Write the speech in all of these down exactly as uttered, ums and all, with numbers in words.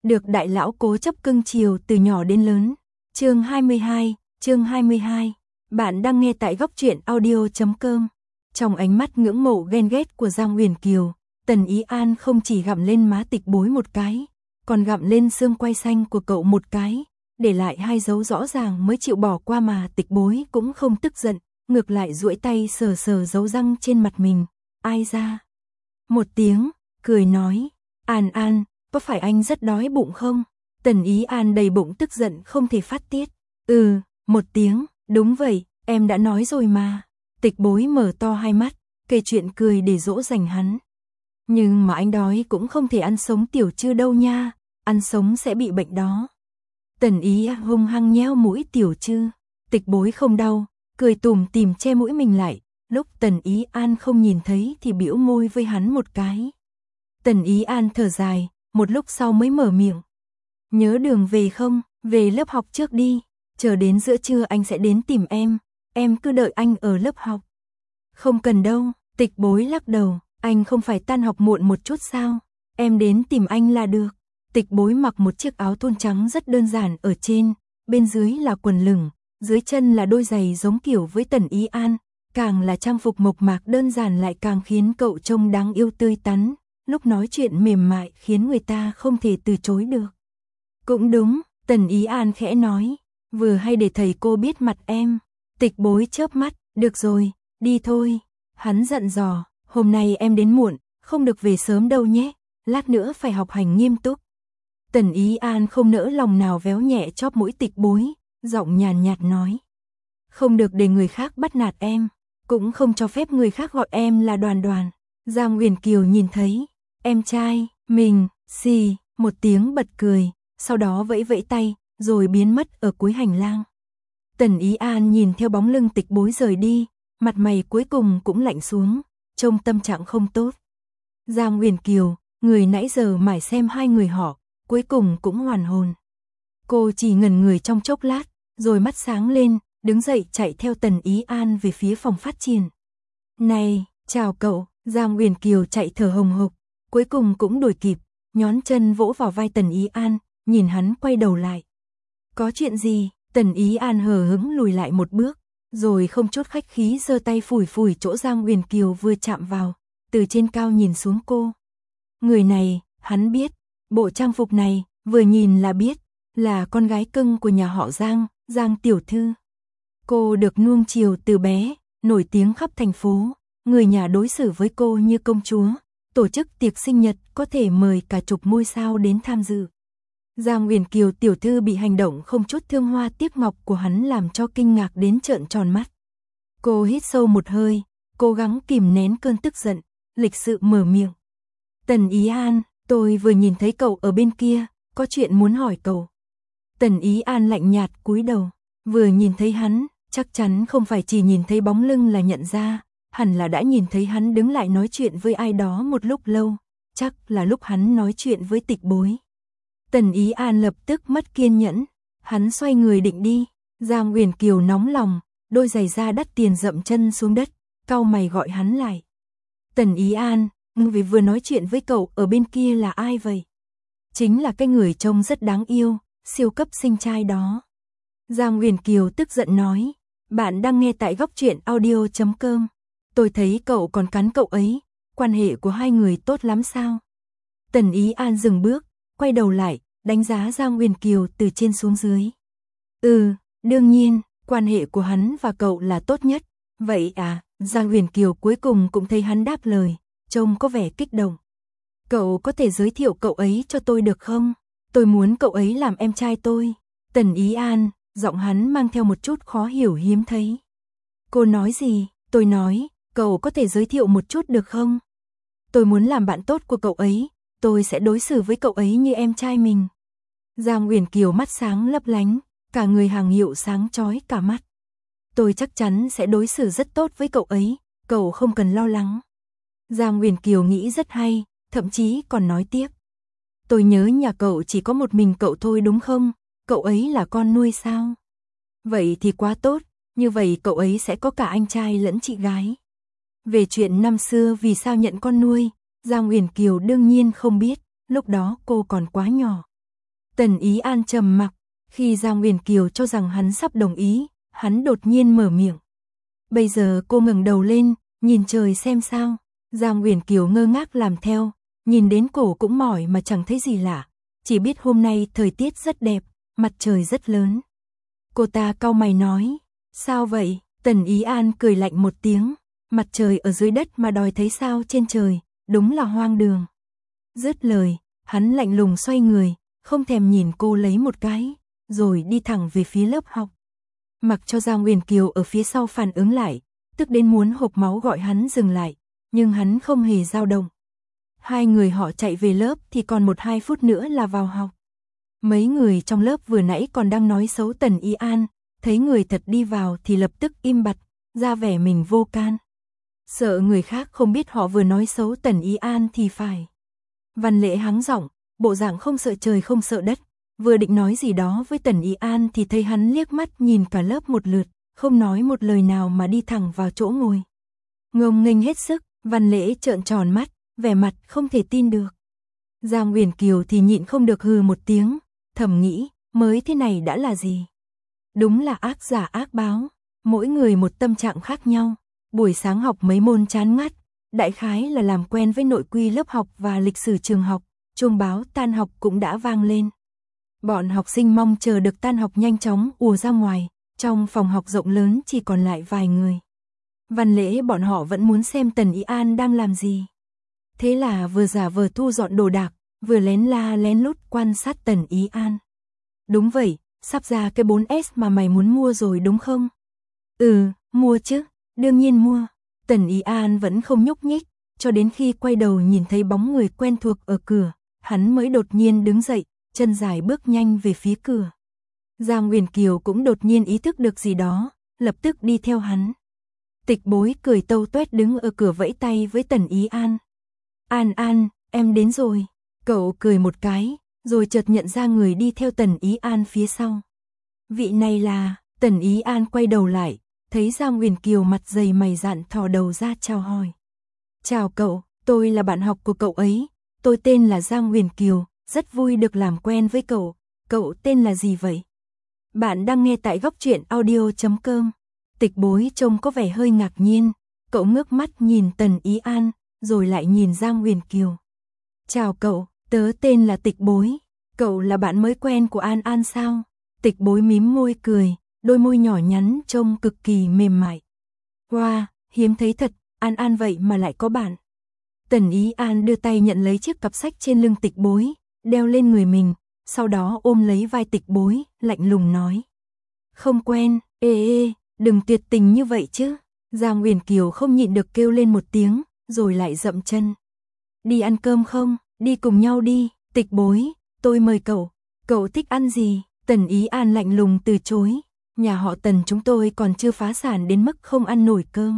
được đại lão cố chấp cưng chiều từ nhỏ đến lớn. Chương hai mươi hai, chương hai mươi hai. Bạn đang nghe tại góc truyện audio chấm com. Trong ánh mắt ngưỡng mộ ghen ghét của Giang Uyển Kiều, Tần Ý An không chỉ gặm lên má Tịch Bối một cái, còn gặm lên xương quai xanh của cậu một cái, để lại hai dấu rõ ràng mới chịu bỏ qua mà Tịch Bối cũng không tức giận, ngược lại duỗi tay sờ sờ dấu răng trên mặt mình. Ai ra? Một tiếng, cười nói, An An, có phải anh rất đói bụng không? Tần Ý An đầy bụng tức giận không thể phát tiết. Ừ, một tiếng, đúng vậy, em đã nói rồi mà. Tịch Bối mở to hai mắt, kể chuyện cười để dỗ dành hắn. Nhưng mà anh đói cũng không thể ăn sống tiểu Trư đâu nha, ăn sống sẽ bị bệnh đó. Tần Ý hung hăng nhéo mũi tiểu Trư. Tịch Bối không đau, cười tủm tỉm che mũi mình lại, lúc Tần Ý An không nhìn thấy thì bĩu môi với hắn một cái. Tần Ý An thở dài, một lúc sau mới mở miệng. Nhớ đường về không, về lớp học trước đi, chờ đến giữa trưa anh sẽ đến tìm em, em cứ đợi anh ở lớp học. Không cần đâu, Tịch Bối lắc đầu, anh không phải tan học muộn một chút sao, em đến tìm anh là được. Tịch Bối mặc một chiếc áo thun trắng rất đơn giản ở trên, bên dưới là quần lửng, dưới chân là đôi giày giống kiểu với Tần Ý An, càng là trang phục mộc mạc đơn giản lại càng khiến cậu trông đáng yêu tươi tắn, lúc nói chuyện mềm mại khiến người ta không thể từ chối được. Cũng đúng, Tần Ý An khẽ nói, vừa hay để thầy cô biết mặt em. Tịch Bối chớp mắt, được rồi, đi thôi. Hắn dặn dò, hôm nay em đến muộn, không được về sớm đâu nhé, lát nữa phải học hành nghiêm túc. Tần Ý An không nỡ lòng nào véo nhẹ chóp mũi Tịch Bối, giọng nhàn nhạt nói. Không được để người khác bắt nạt em, cũng không cho phép người khác gọi em là Đoàn Đoàn. Giang Uyển Kiều nhìn thấy, em trai, mình, xì, một tiếng bật cười, sau đó vẫy vẫy tay, rồi biến mất ở cuối hành lang. Tần Ý An nhìn theo bóng lưng Tịch Bối rời đi, mặt mày cuối cùng cũng lạnh xuống, trông tâm trạng không tốt. Giang Uyển Kiều, người nãy giờ mải xem hai người họ, cuối cùng cũng hoàn hồn. Cô chỉ ngẩn người trong chốc lát, rồi mắt sáng lên, đứng dậy chạy theo Tần Ý An về phía phòng phát triển. Này, chào cậu, Giang Uyển Kiều chạy thở hồng hộc, cuối cùng cũng đuổi kịp, nhón chân vỗ vào vai Tần Ý An, nhìn hắn quay đầu lại. Có chuyện gì? Tần Ý An hờ hững lùi lại một bước, rồi không chút khách khí giơ tay phủi phủi chỗ Giang Uyển Kiều vừa chạm vào, từ trên cao nhìn xuống cô. Người này, hắn biết, bộ trang phục này, vừa nhìn là biết, là con gái cưng của nhà họ Giang, Giang tiểu thư. Cô được nuông chiều từ bé, nổi tiếng khắp thành phố, người nhà đối xử với cô như công chúa, tổ chức tiệc sinh nhật có thể mời cả chục ngôi sao đến tham dự. Giang Uyển Kiều tiểu thư bị hành động không chút thương hoa tiếc ngọc của hắn làm cho kinh ngạc đến trợn tròn mắt. Cô hít sâu một hơi, cố gắng kìm nén cơn tức giận, lịch sự mở miệng. Tần Ý An, tôi vừa nhìn thấy cậu ở bên kia, có chuyện muốn hỏi cậu. Tần Ý An lạnh nhạt cúi đầu, vừa nhìn thấy hắn, chắc chắn không phải chỉ nhìn thấy bóng lưng là nhận ra, hẳn là đã nhìn thấy hắn đứng lại nói chuyện với ai đó một lúc lâu, chắc là lúc hắn nói chuyện với Tịch Bối. Tần Ý An lập tức mất kiên nhẫn, hắn xoay người định đi, Giang Uyển Kiều nóng lòng, đôi giày da đắt tiền dậm chân xuống đất, cau mày gọi hắn lại. Tần Ý An, người vừa nói chuyện với cậu ở bên kia là ai vậy? Chính là cái người trông rất đáng yêu, siêu cấp xinh trai đó. Giang Uyển Kiều tức giận nói, bạn đang nghe tại góc truyện audio chấm com. Tôi thấy cậu còn cắn cậu ấy, quan hệ của hai người tốt lắm sao? Tần Ý An dừng bước, quay đầu lại, đánh giá Giang Uyển Kiều từ trên xuống dưới. Ừ, đương nhiên, quan hệ của hắn và cậu là tốt nhất. Vậy à, Giang Uyển Kiều cuối cùng cũng thấy hắn đáp lời, trông có vẻ kích động. Cậu có thể giới thiệu cậu ấy cho tôi được không? Tôi muốn cậu ấy làm em trai tôi. Tần Ý An, giọng hắn mang theo một chút khó hiểu hiếm thấy. Cô nói gì? Tôi nói, cậu có thể giới thiệu một chút được không? Tôi muốn làm bạn tốt của cậu ấy, tôi sẽ đối xử với cậu ấy như em trai mình. Giang Uyển Kiều mắt sáng lấp lánh, cả người hàng hiệu sáng chói cả mắt. Tôi chắc chắn sẽ đối xử rất tốt với cậu ấy, cậu không cần lo lắng. Giang Uyển Kiều nghĩ rất hay, thậm chí còn nói tiếp. Tôi nhớ nhà cậu chỉ có một mình cậu thôi đúng không? Cậu ấy là con nuôi sao? Vậy thì quá tốt, như vậy cậu ấy sẽ có cả anh trai lẫn chị gái. Về chuyện năm xưa vì sao nhận con nuôi, Giang Uyển Kiều đương nhiên không biết, lúc đó cô còn quá nhỏ. Tần Ý An trầm mặc, khi Giang Uyển Kiều cho rằng hắn sắp đồng ý, hắn đột nhiên mở miệng. Bây giờ cô ngẩng đầu lên, nhìn trời xem sao. Giang Uyển Kiều ngơ ngác làm theo, nhìn đến cổ cũng mỏi mà chẳng thấy gì lạ, chỉ biết hôm nay thời tiết rất đẹp, mặt trời rất lớn. Cô ta cau mày nói, sao vậy? Tần Ý An cười lạnh một tiếng, mặt trời ở dưới đất mà đòi thấy sao trên trời, đúng là hoang đường. Dứt lời, hắn lạnh lùng xoay người, không thèm nhìn cô lấy một cái, rồi đi thẳng về phía lớp học. Mặc cho Giang Uyển Kiều ở phía sau phản ứng lại, tức đến muốn hộc máu gọi hắn dừng lại, nhưng hắn không hề dao động. Hai người họ chạy về lớp thì còn một hai phút nữa là vào học. Mấy người trong lớp vừa nãy còn đang nói xấu Tần Ý An, thấy người thật đi vào thì lập tức im bặt, ra vẻ mình vô can. Sợ người khác không biết họ vừa nói xấu Tần Ý An thì phải. Văn Lễ hắng giọng, bộ dạng không sợ trời không sợ đất, vừa định nói gì đó với Tần Ý An thì thấy hắn liếc mắt nhìn cả lớp một lượt, không nói một lời nào mà đi thẳng vào chỗ ngồi. Ngông nghênh hết sức, Văn Lễ trợn tròn mắt, vẻ mặt không thể tin được. Giang Uyển Kiều thì nhịn không được hừ một tiếng, thầm nghĩ, mới thế này đã là gì? Đúng là ác giả ác báo, mỗi người một tâm trạng khác nhau. Buổi sáng học mấy môn chán ngắt, đại khái là làm quen với nội quy lớp học và lịch sử trường học, chuông báo tan học cũng đã vang lên. Bọn học sinh mong chờ được tan học nhanh chóng ùa ra ngoài, trong phòng học rộng lớn chỉ còn lại vài người. Văn Lễ bọn họ vẫn muốn xem Tần Ý An đang làm gì. Thế là vừa giả vờ thu dọn đồ đạc, vừa lén la lén lút quan sát Tần Ý An. Đúng vậy, sắp ra cái bốn S mà mày muốn mua rồi đúng không? Ừ, mua chứ, đương nhiên mua. Tần Ý An vẫn không nhúc nhích, cho đến khi quay đầu nhìn thấy bóng người quen thuộc ở cửa, hắn mới đột nhiên đứng dậy, chân dài bước nhanh về phía cửa. Giang Uyển Kiều cũng đột nhiên ý thức được gì đó, lập tức đi theo hắn. Tịch Bối cười tâu tuét đứng ở cửa vẫy tay với Tần Ý An. An An, em đến rồi. Cậu cười một cái, rồi chợt nhận ra người đi theo Tần Ý An phía sau. Vị này là, Tần Ý An quay đầu lại, thấy Giang Uyển Kiều mặt dày mày dạn thò đầu ra chào hỏi. Chào cậu, tôi là bạn học của cậu ấy, tôi tên là Giang Uyển Kiều, rất vui được làm quen với cậu, cậu tên là gì vậy? Bạn đang nghe tại góc truyện audio chấm com. Tịch Bối trông có vẻ hơi ngạc nhiên, cậu ngước mắt nhìn Tần Ý An, rồi lại nhìn Giang Uyển Kiều. Chào cậu, tớ tên là Tịch Bối, cậu là bạn mới quen của An An sao? Tịch Bối mím môi cười, đôi môi nhỏ nhắn trông cực kỳ mềm mại. Wow, hiếm thấy thật, An An vậy mà lại có bạn. Tần Ý An đưa tay nhận lấy chiếc cặp sách trên lưng Tịch Bối, đeo lên người mình, sau đó ôm lấy vai Tịch Bối, lạnh lùng nói. Không quen, ê ê, đừng tuyệt tình như vậy chứ. Giang Uyển Kiều không nhịn được kêu lên một tiếng, rồi lại dậm chân. Đi ăn cơm không, đi cùng nhau đi, Tịch Bối, tôi mời cậu, cậu thích ăn gì? Tần Ý An lạnh lùng từ chối, nhà họ Tần chúng tôi còn chưa phá sản đến mức không ăn nổi cơm.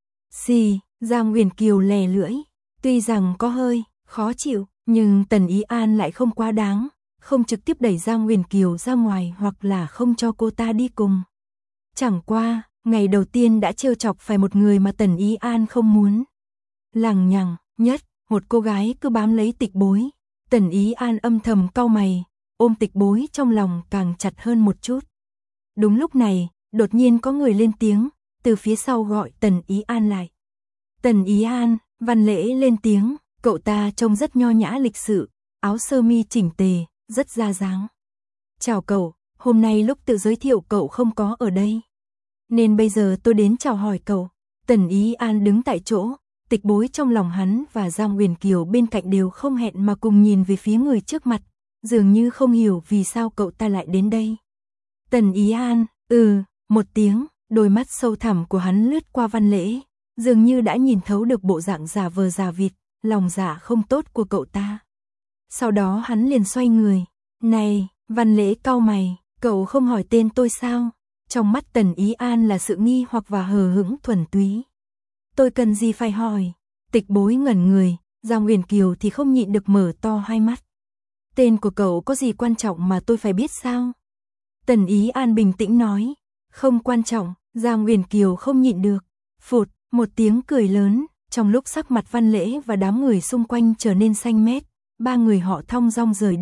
Xì, Giang Uyển Kiều lè lưỡi, tuy rằng có hơi khó chịu, nhưng Tần Ý An lại không quá đáng, không trực tiếp đẩy Giang Uyển Kiều ra ngoài hoặc là không cho cô ta đi cùng. Chẳng qua, ngày đầu tiên đã trêu chọc phải một người mà Tần Ý An không muốn. Lằng nhằng, nhất, một cô gái cứ bám lấy Tịch Bối. Tần Ý An âm thầm cau mày, ôm Tịch Bối trong lòng càng chặt hơn một chút. Đúng lúc này, đột nhiên có người lên tiếng, từ phía sau gọi Tần Ý An lại. Tần Ý An, Văn Lễ lên tiếng, cậu ta trông rất nho nhã lịch sự, áo sơ mi chỉnh tề, rất ra dáng. Chào cậu, hôm nay lúc tự giới thiệu cậu không có ở đây, nên bây giờ tôi đến chào hỏi cậu. Tần Ý An đứng tại chỗ, Tịch Bối trong lòng hắn và Giang Uyển Kiều bên cạnh đều không hẹn mà cùng nhìn về phía người trước mặt, dường như không hiểu vì sao cậu ta lại đến đây. Tần Ý An, ừ, một tiếng, đôi mắt sâu thẳm của hắn lướt qua Văn Lễ, dường như đã nhìn thấu được bộ dạng giả vờ giả vịt, lòng dạ không tốt của cậu ta. Sau đó hắn liền xoay người, này, Văn Lễ cau mày, cậu không hỏi tên tôi sao? Trong mắt Tần Ý An là sự nghi hoặc và hờ hững thuần túy. Tôi cần gì phải hỏi? Tịch Bối ngẩn người, Giang Uyển Kiều thì không nhịn được mở to hai mắt. Tên của cậu có gì quan trọng mà tôi phải biết sao? Tần Ý An bình tĩnh nói, không quan trọng. Giang Uyển Kiều không nhịn được, phụt, một tiếng cười lớn, trong lúc sắc mặt Văn Lễ và đám người xung quanh trở nên xanh mét, ba người họ thong dong rời đi,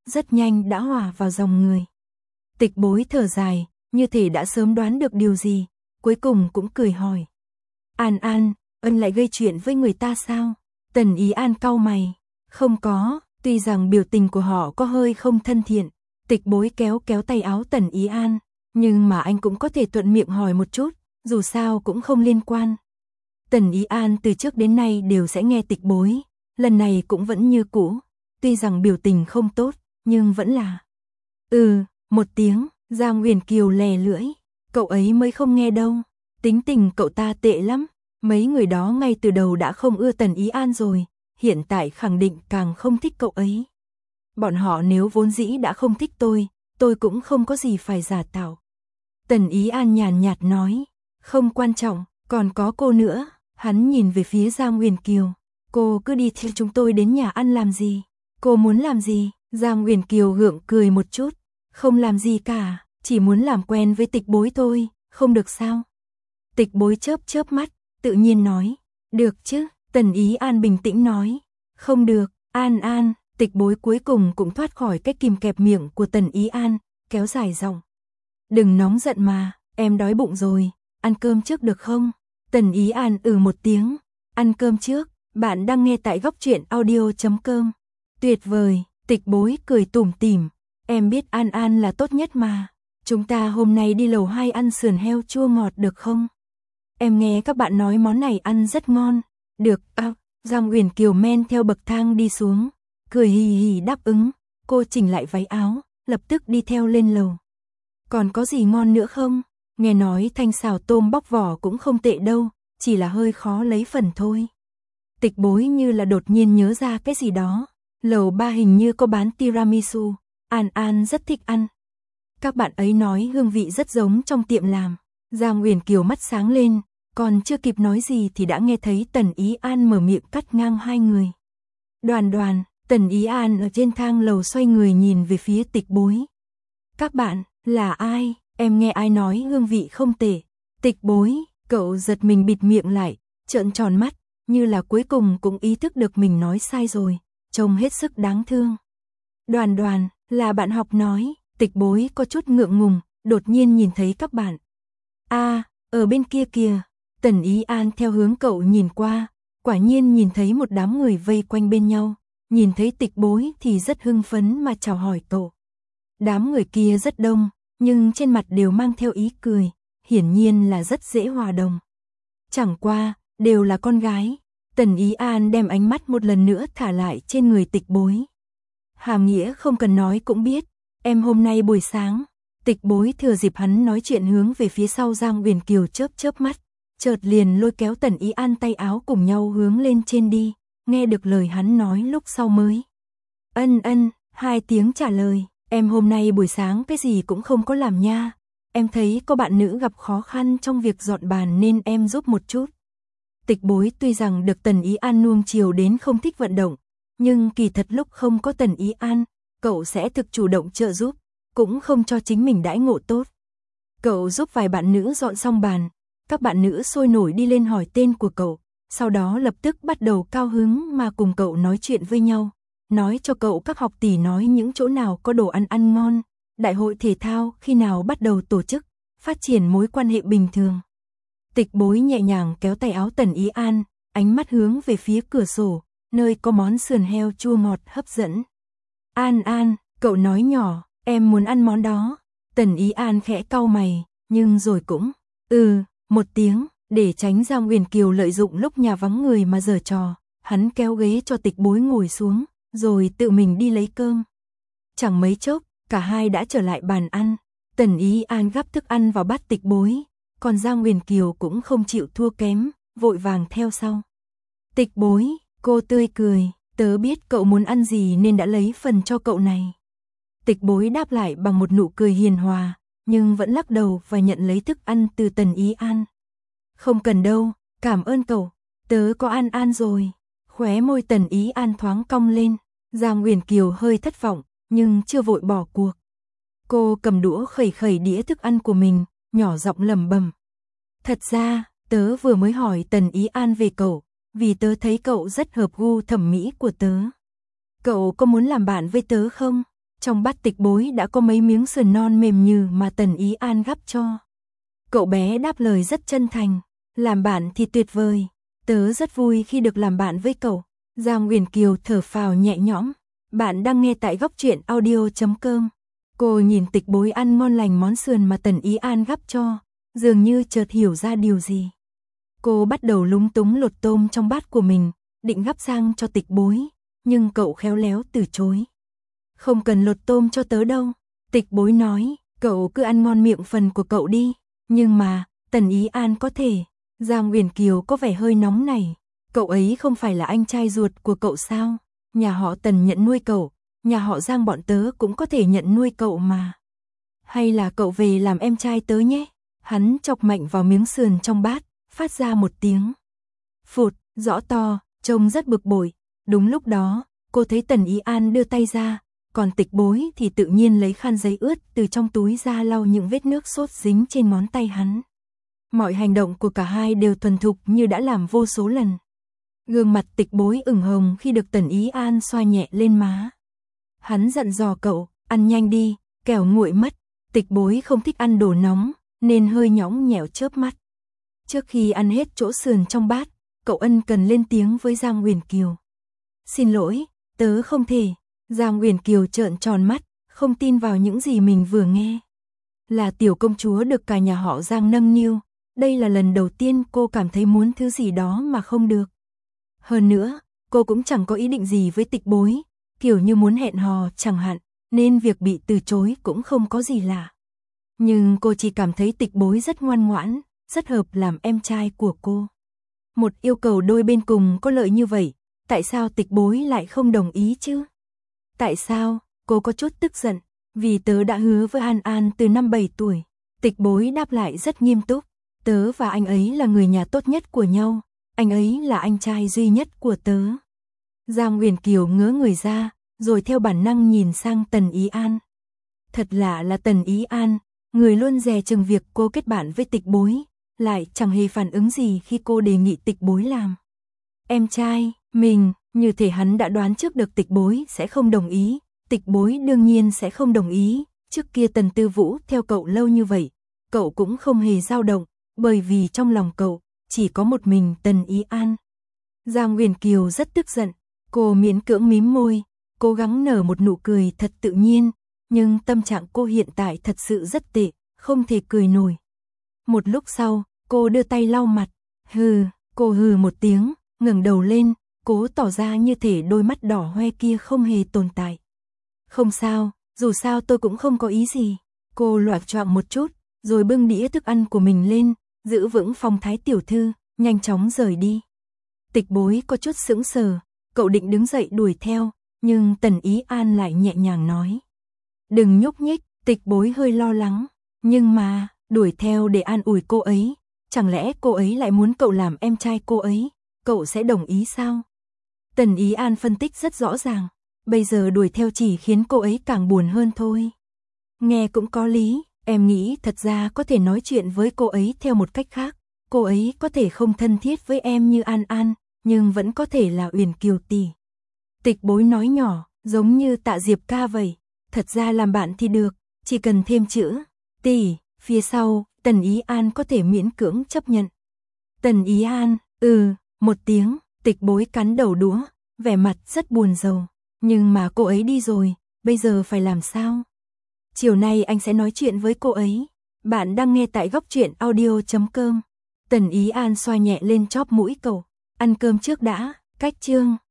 rất nhanh đã hòa vào dòng người. Tịch Bối thở dài, như thể đã sớm đoán được điều gì, cuối cùng cũng cười hỏi. An An, Ân lại gây chuyện với người ta sao? Tần Ý An cau mày. Không có, tuy rằng biểu tình của họ có hơi không thân thiện. Tịch Bối kéo kéo tay áo Tần Ý An, nhưng mà anh cũng có thể thuận miệng hỏi một chút, dù sao cũng không liên quan. Tần Ý An từ trước đến nay đều sẽ nghe Tịch Bối, lần này cũng vẫn như cũ, tuy rằng biểu tình không tốt, nhưng vẫn là. Ừ, một tiếng, Giang Uyển Kiều lè lưỡi, cậu ấy mới không nghe đâu, tính tình cậu ta tệ lắm, mấy người đó ngay từ đầu đã không ưa Tần Ý An rồi, hiện tại khẳng định càng không thích cậu ấy. Bọn họ nếu vốn dĩ đã không thích tôi, tôi cũng không có gì phải giả tạo. Tần Ý An nhàn nhạt nói, không quan trọng, còn có cô nữa. Hắn nhìn về phía Giang Uyển Kiều, cô cứ đi theo chúng tôi đến nhà ăn làm gì? Cô muốn làm gì? Giang Uyển Kiều gượng cười một chút, không làm gì cả, chỉ muốn làm quen với Tịch Bối thôi, không được sao? Tịch Bối chớp chớp mắt, tự nhiên nói, được chứ? Tần Ý An bình tĩnh nói, không được. An An, Tịch Bối cuối cùng cũng thoát khỏi cái kìm kẹp miệng của Tần Ý An, kéo dài giọng, đừng nóng giận mà, em đói bụng rồi, ăn cơm trước được không? Tần Ý An ừ một tiếng, ăn cơm trước. Bạn đang nghe tại góc truyện audio chấm com. Tuyệt vời, Tịch Bối cười tủm tỉm, em biết An An là tốt nhất mà, chúng ta hôm nay đi lầu hai ăn sườn heo chua ngọt được không? Em nghe các bạn nói món này ăn rất ngon. Được. À, Giang Uyển Kiều men theo bậc thang đi xuống, cười hì hì đáp ứng, cô chỉnh lại váy áo, lập tức đi theo lên lầu. Còn có gì ngon nữa không? Nghe nói thanh xào tôm bóc vỏ cũng không tệ đâu, chỉ là hơi khó lấy phần thôi. Tịch Bối như là đột nhiên nhớ ra cái gì đó, lầu ba hình như có bán tiramisu, An An rất thích ăn. Các bạn ấy nói hương vị rất giống trong tiệm làm. Giang Uyển Kiều mắt sáng lên, còn chưa kịp nói gì thì đã nghe thấy Tần Ý An mở miệng cắt ngang hai người. Đoàn Đoàn, Tần Ý An ở trên thang lầu xoay người nhìn về phía Tịch Bối. Các bạn, là ai? Em nghe ai nói hương vị không tệ? Tịch Bối, cậu giật mình bịt miệng lại, trợn tròn mắt, như là cuối cùng cũng ý thức được mình nói sai rồi, trông hết sức đáng thương. Đoàn Đoàn, là bạn học nói. Tịch Bối có chút ngượng ngùng, đột nhiên nhìn thấy các bạn. A, à, ở bên kia kìa. Tần Ý An theo hướng cậu nhìn qua, quả nhiên nhìn thấy một đám người vây quanh bên nhau, nhìn thấy Tịch Bối thì rất hưng phấn mà chào hỏi cậu. Đám người kia rất đông, nhưng trên mặt đều mang theo ý cười, hiển nhiên là rất dễ hòa đồng. Chẳng qua, đều là con gái. Tần Ý An đem ánh mắt một lần nữa thả lại trên người Tịch Bối. Hàm nghĩa không cần nói cũng biết, em hôm nay buổi sáng. Tịch Bối thừa dịp hắn nói chuyện hướng về phía sau Giang Uyển Kiều chớp chớp mắt, chợt liền lôi kéo Tần Ý An tay áo cùng nhau hướng lên trên đi, nghe được lời hắn nói lúc sau mới. Ân ân, hai tiếng trả lời, em hôm nay buổi sáng cái gì cũng không có làm nha, em thấy có bạn nữ gặp khó khăn trong việc dọn bàn nên em giúp một chút. Tịch Bối tuy rằng được Tần Ý An nuông chiều đến không thích vận động, nhưng kỳ thật lúc không có Tần Ý An, cậu sẽ thực chủ động trợ giúp, cũng không cho chính mình đãi ngộ tốt. Cậu giúp vài bạn nữ dọn xong bàn, các bạn nữ sôi nổi đi lên hỏi tên của cậu, sau đó lập tức bắt đầu cao hứng mà cùng cậu nói chuyện với nhau, nói cho cậu các học tỷ nói những chỗ nào có đồ ăn ăn ngon, đại hội thể thao khi nào bắt đầu tổ chức, phát triển mối quan hệ bình thường. Tịch Bối nhẹ nhàng kéo tay áo Tần Ý An, ánh mắt hướng về phía cửa sổ, nơi có món sườn heo chua ngọt hấp dẫn. An An, cậu nói nhỏ, em muốn ăn món đó. Tần Ý An khẽ cau mày, nhưng rồi cũng, ừ, một tiếng, để tránh Giang Uyển Kiều lợi dụng lúc nhà vắng người mà giở trò, hắn kéo ghế cho Tịch Bối ngồi xuống, rồi tự mình đi lấy cơm. Chẳng mấy chốc, cả hai đã trở lại bàn ăn, Tần Ý An gắp thức ăn vào bát Tịch Bối, còn Giang Uyển Kiều cũng không chịu thua kém, vội vàng theo sau. Tịch Bối, cô tươi cười, tớ biết cậu muốn ăn gì nên đã lấy phần cho cậu này. Tịch Bối đáp lại bằng một nụ cười hiền hòa, nhưng vẫn lắc đầu và nhận lấy thức ăn từ Tần Ý An. Không cần đâu, cảm ơn cậu, tớ có An An rồi. Khóe môi Tần Ý An thoáng cong lên, Giang Uyển Kiều hơi thất vọng, nhưng chưa vội bỏ cuộc. Cô cầm đũa khẩy khẩy đĩa thức ăn của mình, nhỏ giọng lẩm bẩm. Thật ra, tớ vừa mới hỏi Tần Ý An về cậu, vì tớ thấy cậu rất hợp gu thẩm mỹ của tớ. Cậu có muốn làm bạn với tớ không? Trong bát Tịch Bối đã có mấy miếng sườn non mềm nhừ mà Tần Ý An gắp cho. Cậu bé đáp lời rất chân thành, làm bạn thì tuyệt vời, tớ rất vui khi được làm bạn với cậu. Giang Uyển Kiều thở phào nhẹ nhõm. Bạn đang nghe tại góc truyện audio chấm com. Cô nhìn Tịch Bối ăn ngon lành món sườn mà Tần Ý An gắp cho, dường như chợt hiểu ra điều gì. Cô bắt đầu lúng túng lột tôm trong bát của mình, định gắp sang cho Tịch Bối, nhưng cậu khéo léo từ chối. Không cần lột tôm cho tớ đâu, Tịch Bối nói, cậu cứ ăn ngon miệng phần của cậu đi. Nhưng mà, Tần Ý An có thể. Giang Uyển Kiều có vẻ hơi nóng này. Cậu ấy không phải là anh trai ruột của cậu sao? Nhà họ Tần nhận nuôi cậu, nhà họ Giang bọn tớ cũng có thể nhận nuôi cậu mà. Hay là cậu về làm em trai tớ nhé? Hắn chọc mạnh vào miếng sườn trong bát, phát ra một tiếng phụt, rõ to, trông rất bực bội. Đúng lúc đó, cô thấy Tần Ý An đưa tay ra, còn Tịch Bối thì tự nhiên lấy khăn giấy ướt từ trong túi ra lau những vết nước sốt dính trên ngón tay hắn. Mọi hành động của cả hai đều thuần thục như đã làm vô số lần. Gương mặt Tịch Bối ửng hồng khi được Tần Ý An xoa nhẹ lên má. Hắn dặn dò cậu, ăn nhanh đi, kẻo nguội mất. Tịch Bối không thích ăn đồ nóng, nên hơi nhõng nhẽo chớp mắt. Trước khi ăn hết chỗ sườn trong bát, cậu ân cần lên tiếng với Giang Uyển Kiều. Xin lỗi, tớ không thể. Giang Uyển Kiều trợn tròn mắt, không tin vào những gì mình vừa nghe. Là tiểu công chúa được cả nhà họ Giang nâng niu, đây là lần đầu tiên cô cảm thấy muốn thứ gì đó mà không được. Hơn nữa, cô cũng chẳng có ý định gì với Tịch Bối, kiểu như muốn hẹn hò chẳng hạn, nên việc bị từ chối cũng không có gì lạ. Nhưng cô chỉ cảm thấy Tịch Bối rất ngoan ngoãn, rất hợp làm em trai của cô. Một yêu cầu đôi bên cùng có lợi như vậy, tại sao Tịch Bối lại không đồng ý chứ? Tại sao? Cô có chút tức giận, vì tớ đã hứa với An An từ năm bảy tuổi. Tịch Bối đáp lại rất nghiêm túc, tớ và anh ấy là người nhà tốt nhất của nhau, anh ấy là anh trai duy nhất của tớ. Giang Uyển Kiều ngớ người ra, rồi theo bản năng nhìn sang Tần Ý An. Thật lạ là Tần Ý An, người luôn dè chừng việc cô kết bạn với Tịch Bối, lại chẳng hề phản ứng gì khi cô đề nghị Tịch Bối làm em trai mình, như thể hắn đã đoán trước được Tịch Bối sẽ không đồng ý. Tịch Bối đương nhiên sẽ không đồng ý, trước kia Tần Tư Vũ theo cậu lâu như vậy, cậu cũng không hề dao động, bởi vì trong lòng cậu chỉ có một mình Tần Ý An. Giang Uyển Kiều rất tức giận, cô miễn cưỡng mím môi, cố gắng nở một nụ cười thật tự nhiên, nhưng tâm trạng cô hiện tại thật sự rất tệ, không thể cười nổi. Một lúc sau, cô đưa tay lau mặt, hừ, cô hừ một tiếng, ngẩng đầu lên, cố tỏ ra như thể đôi mắt đỏ hoe kia không hề tồn tại. Không sao, dù sao tôi cũng không có ý gì. Cô loạng choạng một chút, rồi bưng đĩa thức ăn của mình lên, giữ vững phong thái tiểu thư, nhanh chóng rời đi. Tịch Bối có chút sững sờ, cậu định đứng dậy đuổi theo, nhưng Tần Ý An lại nhẹ nhàng nói. Đừng nhúc nhích. Tịch Bối hơi lo lắng, nhưng mà, đuổi theo để an ủi cô ấy, chẳng lẽ cô ấy lại muốn cậu làm em trai cô ấy, cậu sẽ đồng ý sao? Tần Ý An phân tích rất rõ ràng, bây giờ đuổi theo chỉ khiến cô ấy càng buồn hơn thôi. Nghe cũng có lý, em nghĩ thật ra có thể nói chuyện với cô ấy theo một cách khác, cô ấy có thể không thân thiết với em như An An, nhưng vẫn có thể là Uyển Kiều tỷ. Tịch Bối nói nhỏ, giống như Tạ Diệp ca vậy, thật ra làm bạn thì được, chỉ cần thêm chữ tỷ phía sau, Tần Ý An có thể miễn cưỡng chấp nhận. Tần Ý An, ừ, một tiếng. Tịch Bối cắn đầu đũa, vẻ mặt rất buồn rầu. Nhưng mà cô ấy đi rồi, bây giờ phải làm sao? Chiều nay anh sẽ nói chuyện với cô ấy. Bạn đang nghe tại góc truyện audio chấm com. Tần Ý An xoa nhẹ lên chóp mũi cậu. Ăn cơm trước đã, cách chương.